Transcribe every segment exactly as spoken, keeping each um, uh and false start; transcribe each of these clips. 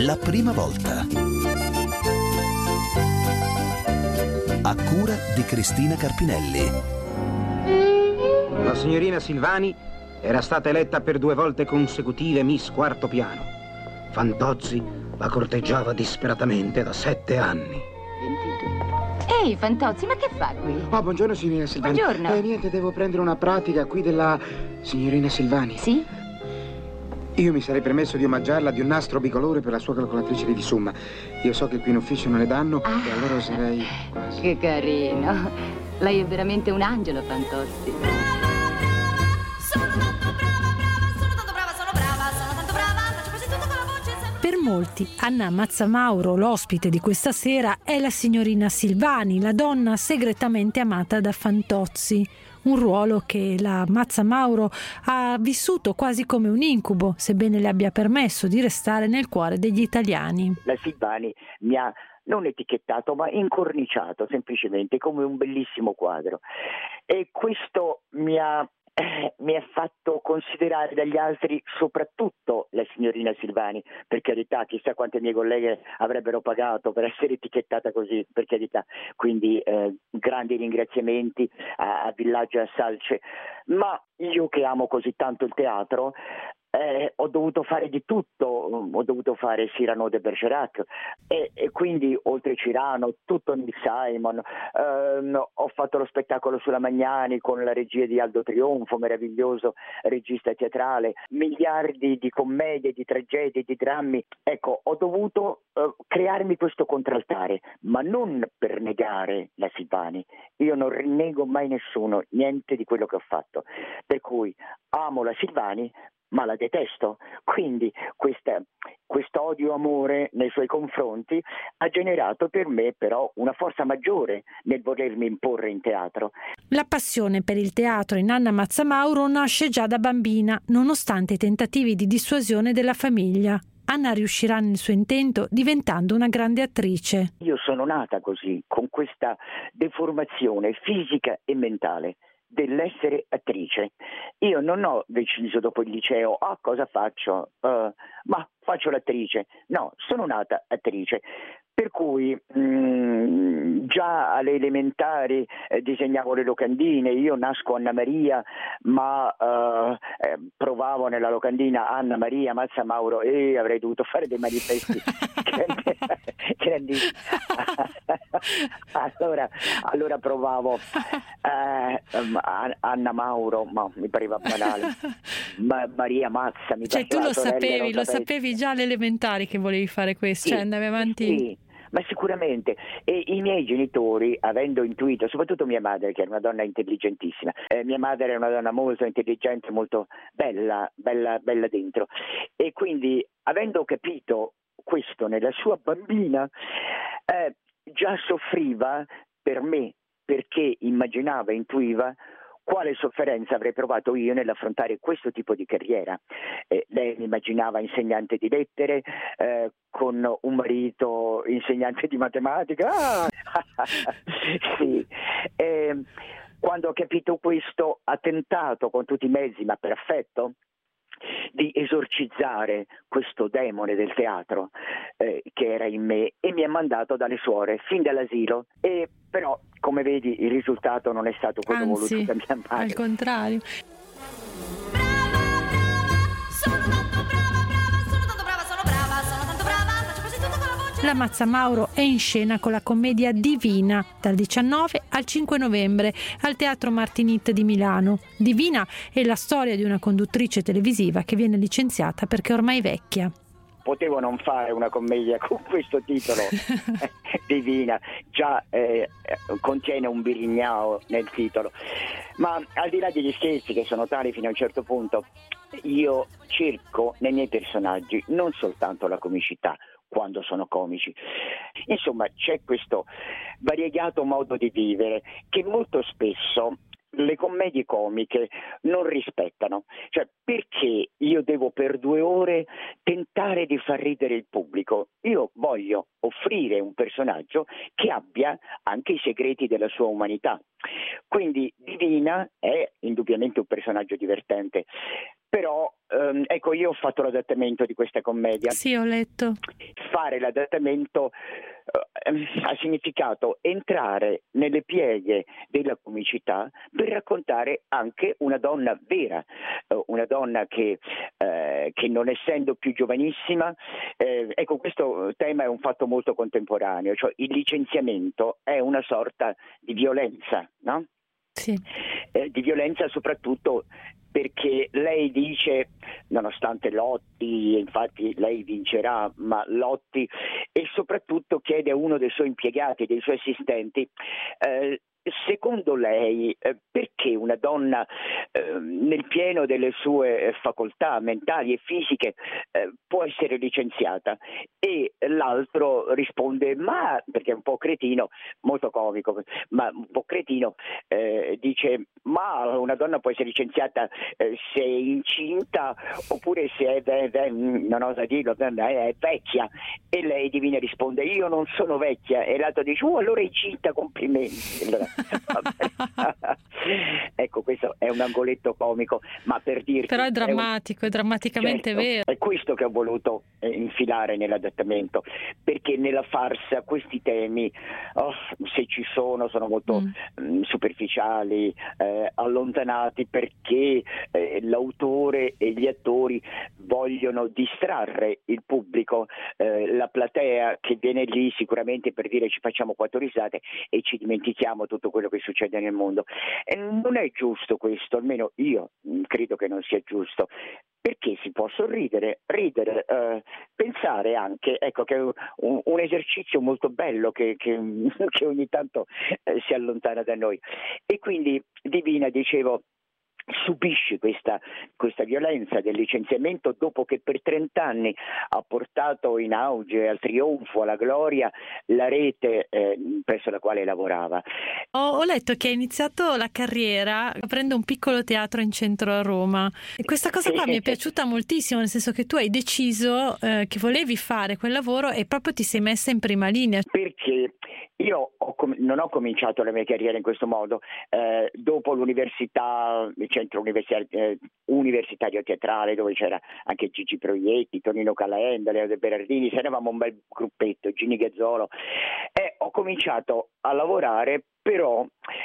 La prima volta. A cura di Cristina Carpinelli. La signorina Silvani era stata eletta per due volte consecutive Miss Quarto Piano. Fantozzi la corteggiava disperatamente da sette anni. Ehi, Fantozzi, ma che fa qui? Oh, buongiorno signorina Silvani. Buongiorno. Eh, niente, devo prendere una pratica qui della signorina Silvani. Sì? Io mi sarei permesso di omaggiarla di un nastro bicolore per la sua calcolatrice di somma. Io so che qui in ufficio non ne danno, Ah, e allora sarei quasi. Che carino. Lei è veramente un angelo, Fantozzi. Per molti, Anna Mazzamauro, l'ospite di questa sera, è la signorina Silvani, la donna segretamente amata da Fantozzi. Un ruolo che la Mazzamauro ha vissuto quasi come un incubo, sebbene le abbia permesso di restare nel cuore degli italiani. La Silvani mi ha non etichettato, ma incorniciato semplicemente come un bellissimo quadro. E questo mi ha Eh, mi ha fatto considerare dagli altri soprattutto la signorina Silvani, per carità, chissà quante mie colleghe avrebbero pagato per essere etichettata così, per carità, quindi eh, grandi ringraziamenti a, a Villaggio e a Salce, ma io che amo così tanto il teatro Eh, ho dovuto fare di tutto, ho dovuto fare Cyrano de Bergerac e, e quindi oltre Cyrano tutto Neil Simon, ehm, ho fatto lo spettacolo sulla Magnani con la regia di Aldo Trionfo, meraviglioso regista teatrale, miliardi di commedie, di tragedie, di drammi. Ecco, ho dovuto eh, crearmi questo contraltare, ma non per negare la Silvani. Io non rinnego mai nessuno, niente di quello che ho fatto, per cui amo la Silvani ma la detesto, quindi questa, questo odio-amore nei suoi confronti ha generato per me però una forza maggiore nel volermi imporre in teatro. La passione per il teatro in Anna Mazzamauro nasce già da bambina, nonostante i tentativi di dissuasione della famiglia. Anna riuscirà nel suo intento diventando una grande attrice. Io sono nata così, con questa deformazione fisica e mentale dell'essere attrice. Io non ho deciso dopo il liceo, ah, cosa faccio? Uh, ma faccio l'attrice. No, sono nata attrice. Per cui mh, già alle elementari eh, disegnavo le locandine, io nasco Anna Maria, ma eh, eh, provavo nella locandina Anna Maria Mazzamauro e avrei dovuto fare dei manifesti grandissimi. allora, allora provavo eh, Anna Mauro, ma mi pareva banale, ma, Maria Mazza, mi cioè tu lo sorella, sapevi, lo sapevi. sapevi già alle elementari che volevi fare questo, Sì, cioè andavi avanti. Sì. Ma sicuramente, e i miei genitori, avendo intuito, soprattutto mia madre che era una donna intelligentissima, eh, mia madre era una donna molto intelligente, molto bella, bella, bella dentro, e quindi avendo capito questo nella sua bambina, eh, già soffriva per me, perché immaginava, intuiva quale sofferenza avrei provato io nell'affrontare questo tipo di carriera. Eh, lei mi immaginava insegnante di lettere, eh, con un marito insegnante di matematica. Ah! Sì. Eh, quando ho capito questo, ha tentato con tutti i mezzi, ma per affetto, di esorcizzare questo demone del teatro eh, che era in me, e mi ha mandato dalle suore fin dall'asilo, e però come vedi il risultato non è stato quello Anzi, voluto da mia madre. al contrario. Brava, brava, sono tanto brava, brava, sono tanto brava, sono brava, sono tanto brava, faccio quasi tutto con la voce. La Mazzamauro è in scena con la commedia Divina dal diciannove al cinque novembre al Teatro Martinit di Milano. Divina è la storia di una conduttrice televisiva che viene licenziata perché ormai vecchia. Potevo non fare una commedia con questo titolo, Divina, già eh, contiene un birignao nel titolo, ma al di là degli scherzi che sono tali fino a un certo punto, io cerco nei miei personaggi non soltanto la comicità, quando sono comici. Insomma, c'è questo variegato modo di vivere che molto spesso le commedie comiche non rispettano. Cioè, perché io devo per due ore tentare di far ridere il pubblico? Io voglio offrire un personaggio che abbia anche i segreti della sua umanità. Quindi Divina è indubbiamente un personaggio divertente, però ehm, ecco, io ho fatto l'adattamento di questa commedia. Sì, ho letto. Fare l'adattamento eh, ha significato entrare nelle pieghe della comicità per raccontare anche una donna vera, eh, una donna che, eh, che non essendo più giovanissima, eh, ecco, questo tema è un fatto molto contemporaneo, cioè il licenziamento è una sorta di violenza, no? Sì. Eh, di violenza soprattutto perché lei dice, nonostante lotti, infatti lei vincerà, ma lotti, e soprattutto chiede a uno dei suoi impiegati, dei suoi assistenti, eh, secondo lei eh, perché una donna eh, nel pieno delle sue facoltà mentali e fisiche eh, può essere licenziata? E l'altro risponde, ma perché è un po' cretino, molto comico, ma un po' cretino, eh, dice, ma una donna può essere licenziata eh, se è incinta oppure se è, è, è non osa dirlo, è vecchia. E lei divina risponde, io non sono vecchia, e l'altro dice, oh allora è incinta, complimenti. Allora, ecco, questo è un angoletto comico, ma per dirti, però è drammatico, è, un... è drammaticamente certo, vero. È questo che ho voluto eh, infilare nell'adattamento, perché nella farsa questi temi, oh, se ci sono, sono molto mm. mh, superficiali, eh, allontanati, perché eh, l'autore e gli attori vogliono distrarre il pubblico, eh, la platea che viene lì sicuramente per dire ci facciamo quattro risate e ci dimentichiamo tutto quello che succede nel mondo. E non è giusto questo, almeno io credo che non sia giusto, perché si può sorridere, ridere, eh, pensare anche, ecco, che è un, un esercizio molto bello che, che, che ogni tanto eh, si allontana da noi. E quindi Divina, dicevo, subisce questa, questa violenza del licenziamento dopo che per trent'anni ha portato in auge, al trionfo, alla gloria, la rete eh, presso la quale lavorava. Ho, ho letto che hai iniziato la carriera aprendo un piccolo teatro in centro a Roma, e questa cosa qua mi è piaciuta moltissimo, nel senso che tu hai deciso eh, che volevi fare quel lavoro e proprio ti sei messa in prima linea. Perché io ho com- non ho cominciato la mia carriera in questo modo, eh, dopo l'università, il centro universitario, eh, universitario teatrale, dove c'era anche Gigi Proietti, Tonino Calaenda, Leo De Berardini, eravamo un bel gruppetto, Gini Gazzolo, e ho cominciato a lavorare, però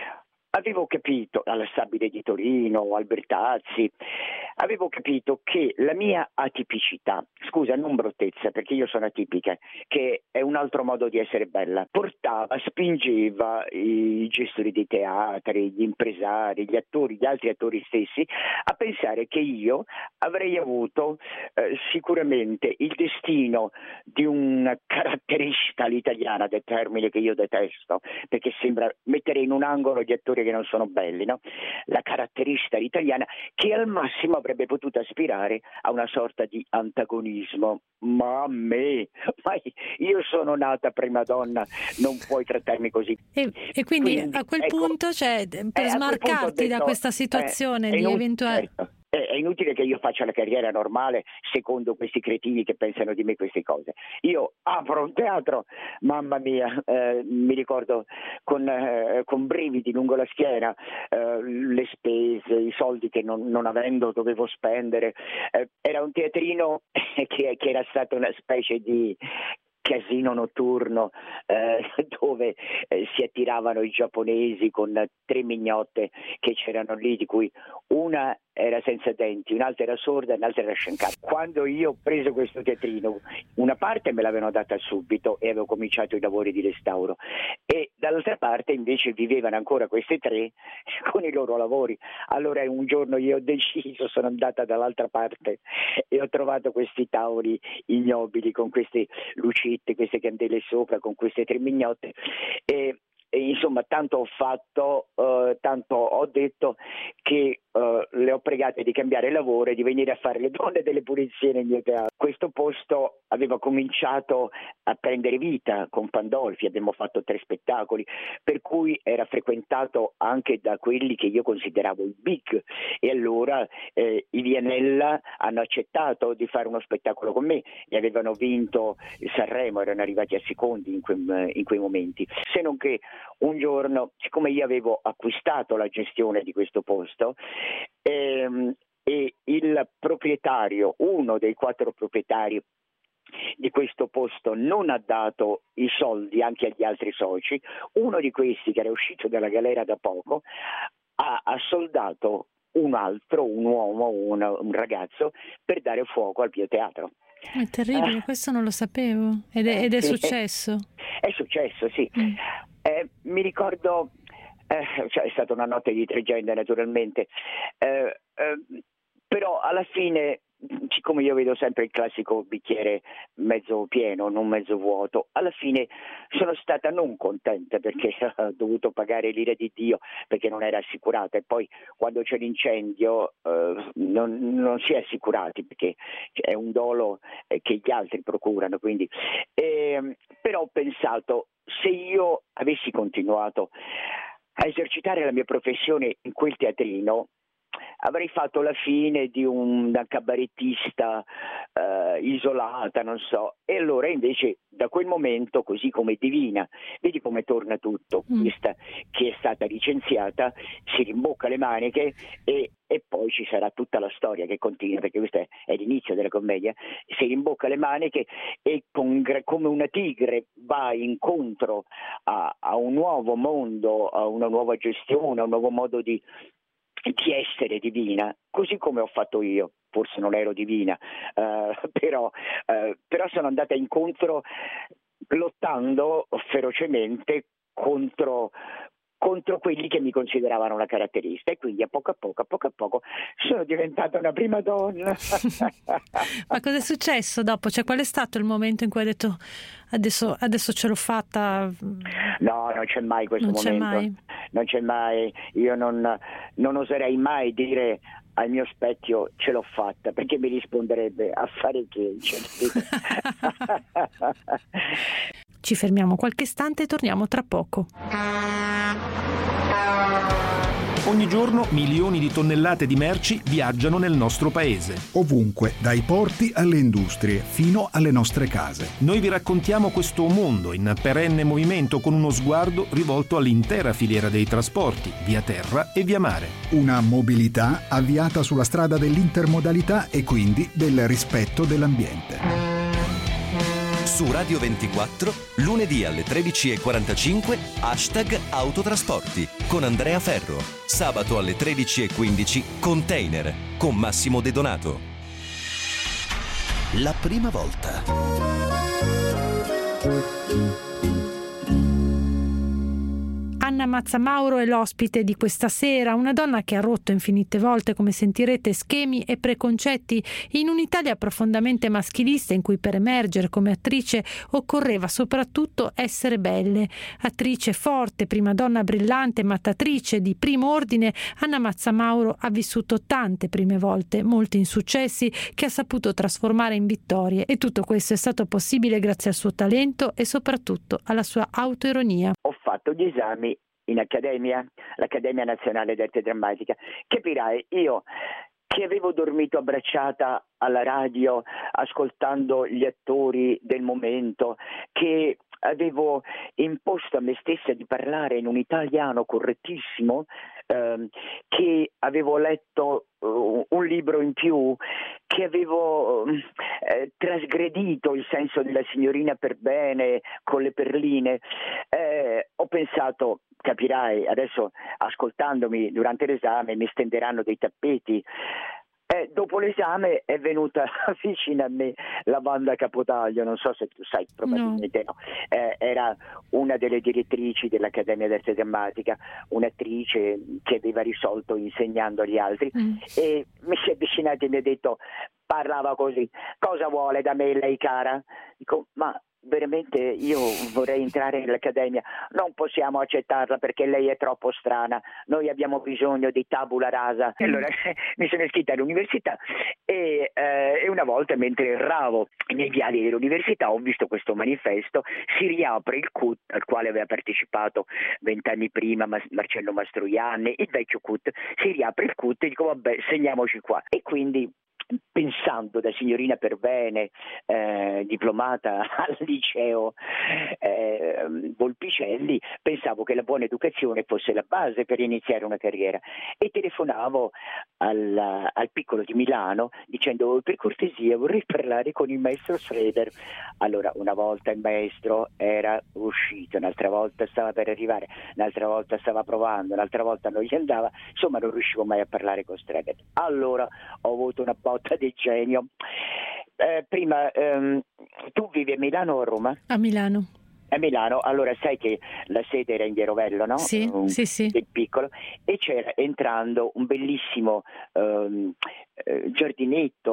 avevo capito, alla Stabile di Torino, Albertazzi, avevo capito che la mia atipicità, scusa, non bruttezza, perché io sono atipica, che è un altro modo di essere bella, portava, spingeva i gestori dei teatri, gli impresari, gli attori, gli altri attori stessi, a pensare che io avrei avuto eh, sicuramente il destino di una caratterista all'italiana, del termine che io detesto, perché sembra mettere in un angolo gli attori che non sono belli, no? La caratterista italiana che al massimo avrebbe potuto aspirare a una sorta di antagonismo. Ma a me, ma io sono nata prima donna, non puoi trattarmi così. E, e quindi, quindi a quel ecco, punto, cioè, per eh, smarcarti detto, da questa situazione eh, di non, eventuali... Certo. È inutile che io faccia la carriera normale secondo questi cretini che pensano di me queste cose. Io apro un teatro, mamma mia, eh, mi ricordo con, eh, con brividi lungo la schiena, eh, le spese, i soldi che non, non avendo dovevo spendere. Eh, era un teatrino che, che era stato una specie di casino notturno eh, dove eh, si attiravano i giapponesi con tre mignotte che c'erano lì, di cui una era senza denti, un'altra era sorda e un'altra era sciancata. Quando io ho preso questo teatrino, una parte me l'avevano data subito e avevo cominciato i lavori di restauro, e dall'altra parte invece vivevano ancora queste tre con i loro lavori. Allora un giorno io ho deciso, sono andata dall'altra parte e ho trovato questi tavoli ignobili con queste lucette, queste candele sopra, con queste tre mignotte, e E insomma tanto ho fatto, eh, tanto ho detto che eh, le ho pregate di cambiare lavoro e di venire a fare le donne delle pulizie nel mio teatro. Questo posto aveva cominciato a prendere vita con Pandolfi, abbiamo fatto tre spettacoli, per cui era frequentato anche da quelli che io consideravo i big, e allora eh, i Vianella hanno accettato di fare uno spettacolo con me e avevano vinto il Sanremo, erano arrivati a secondi in, que- in quei momenti, se non che un giorno, siccome io avevo acquistato la gestione di questo posto, ehm, e il il proprietario, uno dei quattro proprietari di questo posto, non ha dato i soldi anche agli altri soci. Uno di questi, che era uscito dalla galera da poco, ha, ha soldato un altro, un uomo, un, un ragazzo, per dare fuoco al bioteatro. È terribile, Eh. questo non lo sapevo. Ed è, ed è successo. È successo, sì. Mm. Eh, mi ricordo, eh, cioè è stata una notte di tregenda naturalmente, eh, eh, però alla fine, siccome io vedo sempre il classico bicchiere mezzo pieno, non mezzo vuoto, alla fine sono stata non contenta perché ho dovuto pagare l'ira di Dio perché non era assicurata, e poi quando c'è l'incendio eh, non, non si è assicurati perché è un dolo eh, che gli altri procurano, quindi eh, però ho pensato, se io avessi continuato a esercitare la mia professione in quel teatrino, avrei fatto la fine di una cabarettista eh, isolata, non so. E allora invece da quel momento, così come Divina, vedi come torna tutto, Mm. questa che è stata licenziata si rimbocca le maniche e, e poi ci sarà tutta la storia che continua, perché questo è, è l'inizio della commedia, si rimbocca le maniche e con, come una tigre va incontro a, a un nuovo mondo, a una nuova gestione, a un nuovo modo di di essere divina, così come ho fatto io. Forse non ero divina, eh, però, eh, però sono andata incontro lottando ferocemente contro, contro quelli che mi consideravano una caratterista, e quindi a poco a poco, a poco a poco sono diventata una prima donna. Ma cosa è successo dopo? Cioè, qual è stato il momento in cui hai detto adesso, adesso ce l'ho fatta? No, non c'è mai questo Non c'è momento. mai. Non c'è mai. Io non, non oserei mai dire al mio specchio ce l'ho fatta, perché mi risponderebbe a fare che. Ci fermiamo qualche istante e torniamo tra poco. Ogni giorno milioni di tonnellate di merci viaggiano nel nostro paese. Ovunque, dai porti alle industrie, fino alle nostre case. Noi vi raccontiamo questo mondo in perenne movimento, con uno sguardo rivolto all'intera filiera dei trasporti, via terra e via mare. Una mobilità avviata sulla strada dell'intermodalità e quindi del rispetto dell'ambiente. Su Radio ventiquattro, lunedì alle tredici e quarantacinque, hashtag Autotrasporti con Andrea Ferro. Sabato alle tredici e quindici, Container con Massimo De Donato. La prima volta. Anna Mazzamauro è l'ospite di questa sera, una donna che ha rotto infinite volte, come sentirete, schemi e preconcetti in un'Italia profondamente maschilista in cui per emergere come attrice occorreva soprattutto essere belle. Attrice forte, prima donna brillante, mattatrice di primo ordine, Anna Mazzamauro ha vissuto tante prime volte, molti insuccessi che ha saputo trasformare in vittorie, e tutto questo è stato possibile grazie al suo talento e soprattutto alla sua autoironia. Ho fatto gli esami in accademia, l'Accademia Nazionale d'Arte Drammatica. Capirai, io che avevo dormito abbracciata alla radio ascoltando gli attori del momento, che avevo imposto a me stessa di parlare in un italiano correttissimo, ehm, che avevo letto uh, un libro in più, che avevo eh, trasgredito il senso della signorina per bene con le perline, eh, ho pensato, capirai, adesso ascoltandomi durante l'esame mi stenderanno dei tappeti. Eh, dopo l'esame è venuta vicino a me la Wanda Capotaglio, non so se tu sai, probabilmente no, no. Eh, era una delle direttrici dell'Accademia d'Arte Drammatica, un'attrice che aveva risolto insegnando agli altri, mm. e mi si è avvicinata e mi ha detto, parlava così, cosa vuole da me lei cara? Dico, ma veramente io vorrei entrare nell'Accademia, non possiamo accettarla perché lei è troppo strana, noi abbiamo bisogno di tabula rasa. E allora mi sono iscritta all'università e, eh, e una volta, mentre erravo nei viali dell'università, ho visto questo manifesto, si riapre il C U T al quale aveva partecipato vent'anni prima Marcello Mastroianni, il vecchio C U T, si riapre il C U T e dico vabbè, segniamoci qua, e quindi pensando da signorina per bene, eh, diplomata al liceo eh, Volpicelli, pensavo che la buona educazione fosse la base per iniziare una carriera, e telefonavo al, al piccolo di Milano dicendo: per cortesia vorrei parlare con il maestro Schroeder. Allora, una volta il maestro era uscito, un'altra volta stava per arrivare, un'altra volta stava provando, un'altra volta non gli andava, insomma non riuscivo mai a parlare con Schroeder. Allora ho avuto una botta di genio. Eh, prima, ehm, tu vivi a Milano o a Roma? A Milano. A Milano, allora sai che la sede era in Via Rovello, no? Sì, un, sì, sì. Del piccolo, e c'era entrando un bellissimo ehm, eh, giardinetto,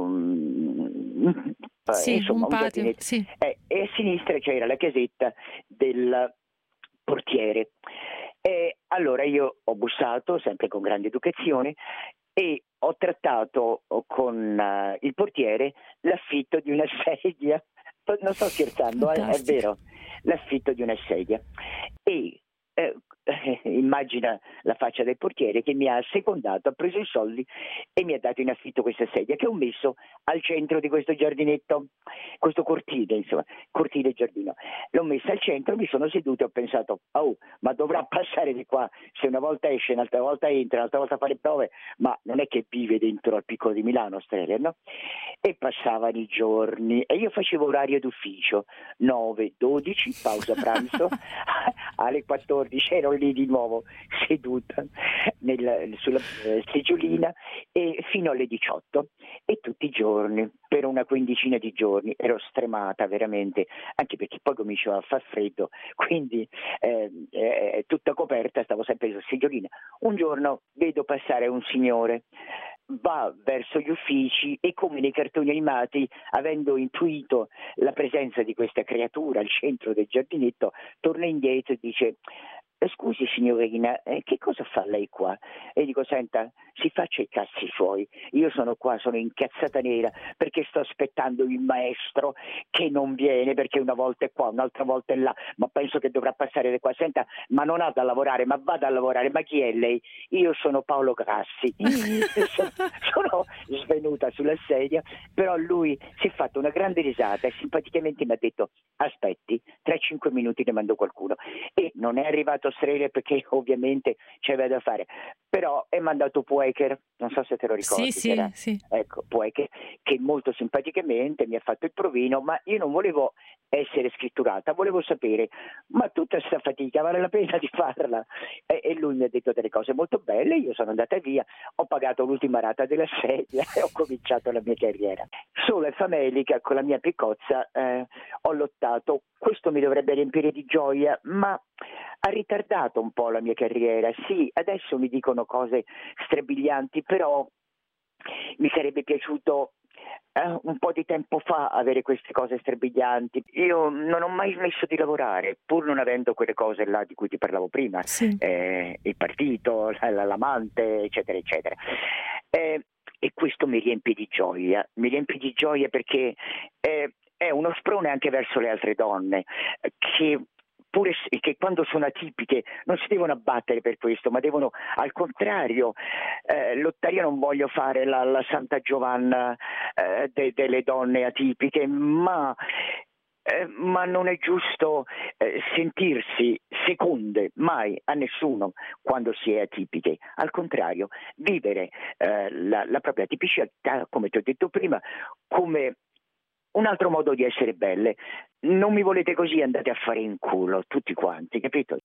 um, sì, insomma un un, patio, giardinetto, sì. eh, e a sinistra c'era la casetta del portiere. E allora io ho bussato, sempre con grande educazione, e ho trattato con uh, il portiere l'affitto di una sedia. Non sto scherzando, eh, è vero, l'affitto di una sedia. E eh, immagina la faccia del portiere che mi ha assecondato, ha preso i soldi e mi ha dato in affitto questa sedia che ho messo al centro di questo giardinetto, questo cortile, insomma, cortile giardino. L'ho messa al centro, mi sono seduto e ho pensato: oh, ma dovrà passare di qua, se una volta esce, un'altra volta entra, un'altra volta fa le prove, ma non è che vive dentro al piccolo di Milano, Streller, no? E passavano i giorni e io facevo orario d'ufficio, nove, dodici, pausa pranzo, alle quattordici ero lì di nuovo seduta nel, sulla eh, seggiolina, e fino alle diciotto, e tutti i giorni, per una quindicina di giorni, ero stremata veramente, anche perché poi cominciava a far freddo, quindi eh, eh, tutta coperta, stavo sempre sulla seggiolina. Un giorno vedo passare un signore, va verso gli uffici e, come nei cartoni animati, avendo intuito la presenza di questa creatura al centro del giardinetto, torna indietro e dice: scusi signorina, eh, che cosa fa lei qua? E dico: senta, si faccia i cazzi suoi, io sono qua, sono incazzata nera perché sto aspettando il maestro che non viene, perché una volta è qua, un'altra volta è là, ma penso che dovrà passare da qua. Senta, ma non ha da lavorare, ma vada a lavorare. Ma chi è lei? Io sono Paolo Grassi. Sono svenuta sulla sedia, però lui si è fatto una grande risata e simpaticamente mi ha detto: aspetti, tra cinque minuti ne mando qualcuno. E non è arrivato Streller perché ovviamente c'aveva da fare, però è mandato Puecher, non so se te lo ricordi. Sì, sì, sì. Ecco, Puecher, che molto simpaticamente mi ha fatto il provino, ma io non volevo essere scritturata, volevo sapere: ma tutta questa fatica vale la pena di farla? E, e lui mi ha detto delle cose molto belle, io sono andata via, ho pagato l'ultima rata della sedia e ho cominciato la mia carriera. Sola e famelica, con la mia piccozza, eh, ho lottato. Questo mi dovrebbe riempire di gioia, ma ha ritardato un po' la mia carriera. Sì, adesso mi dicono cose strabilianti, però mi sarebbe piaciuto eh, un po' di tempo fa avere queste cose strabilianti. Io non ho mai smesso di lavorare, pur non avendo quelle cose là di cui ti parlavo prima, sì. eh, il partito, l'amante, eccetera, eccetera. Eh, e questo mi riempie di gioia, mi riempie di gioia perché eh, è uno sprone anche verso le altre donne, che pure che quando sono atipiche non si devono abbattere per questo, ma devono al contrario eh, lottare. Io non voglio fare la, la Santa Giovanna eh, de, delle donne atipiche, ma Eh, ma non è giusto eh, sentirsi seconde mai a nessuno quando si è atipiche. Al contrario, vivere eh, la, la propria tipicità, come ti ho detto prima, come un altro modo di essere belle. Non mi volete così, andate a fare in culo tutti quanti, capito?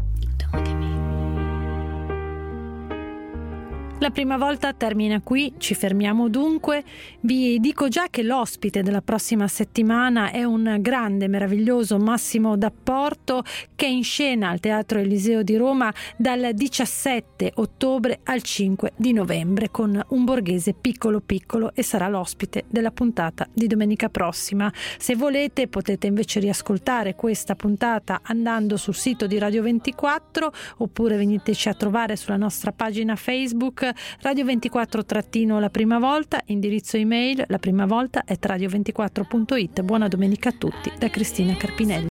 La prima volta termina qui, ci fermiamo dunque. Vi dico già che l'ospite della prossima settimana è un grande, meraviglioso Massimo D'Apporto, che è in scena al Teatro Eliseo di Roma dal diciassette ottobre al cinque di novembre con Un borghese piccolo piccolo, e sarà l'ospite della puntata di domenica prossima. Se volete potete invece riascoltare questa puntata andando sul sito di Radio ventiquattro, oppure veniteci a trovare sulla nostra pagina Facebook Radio ventiquattro trattino la prima volta, indirizzo email la prima volta at radio ventiquattro punto it. Buona domenica a tutti da Cristina Carpinelli.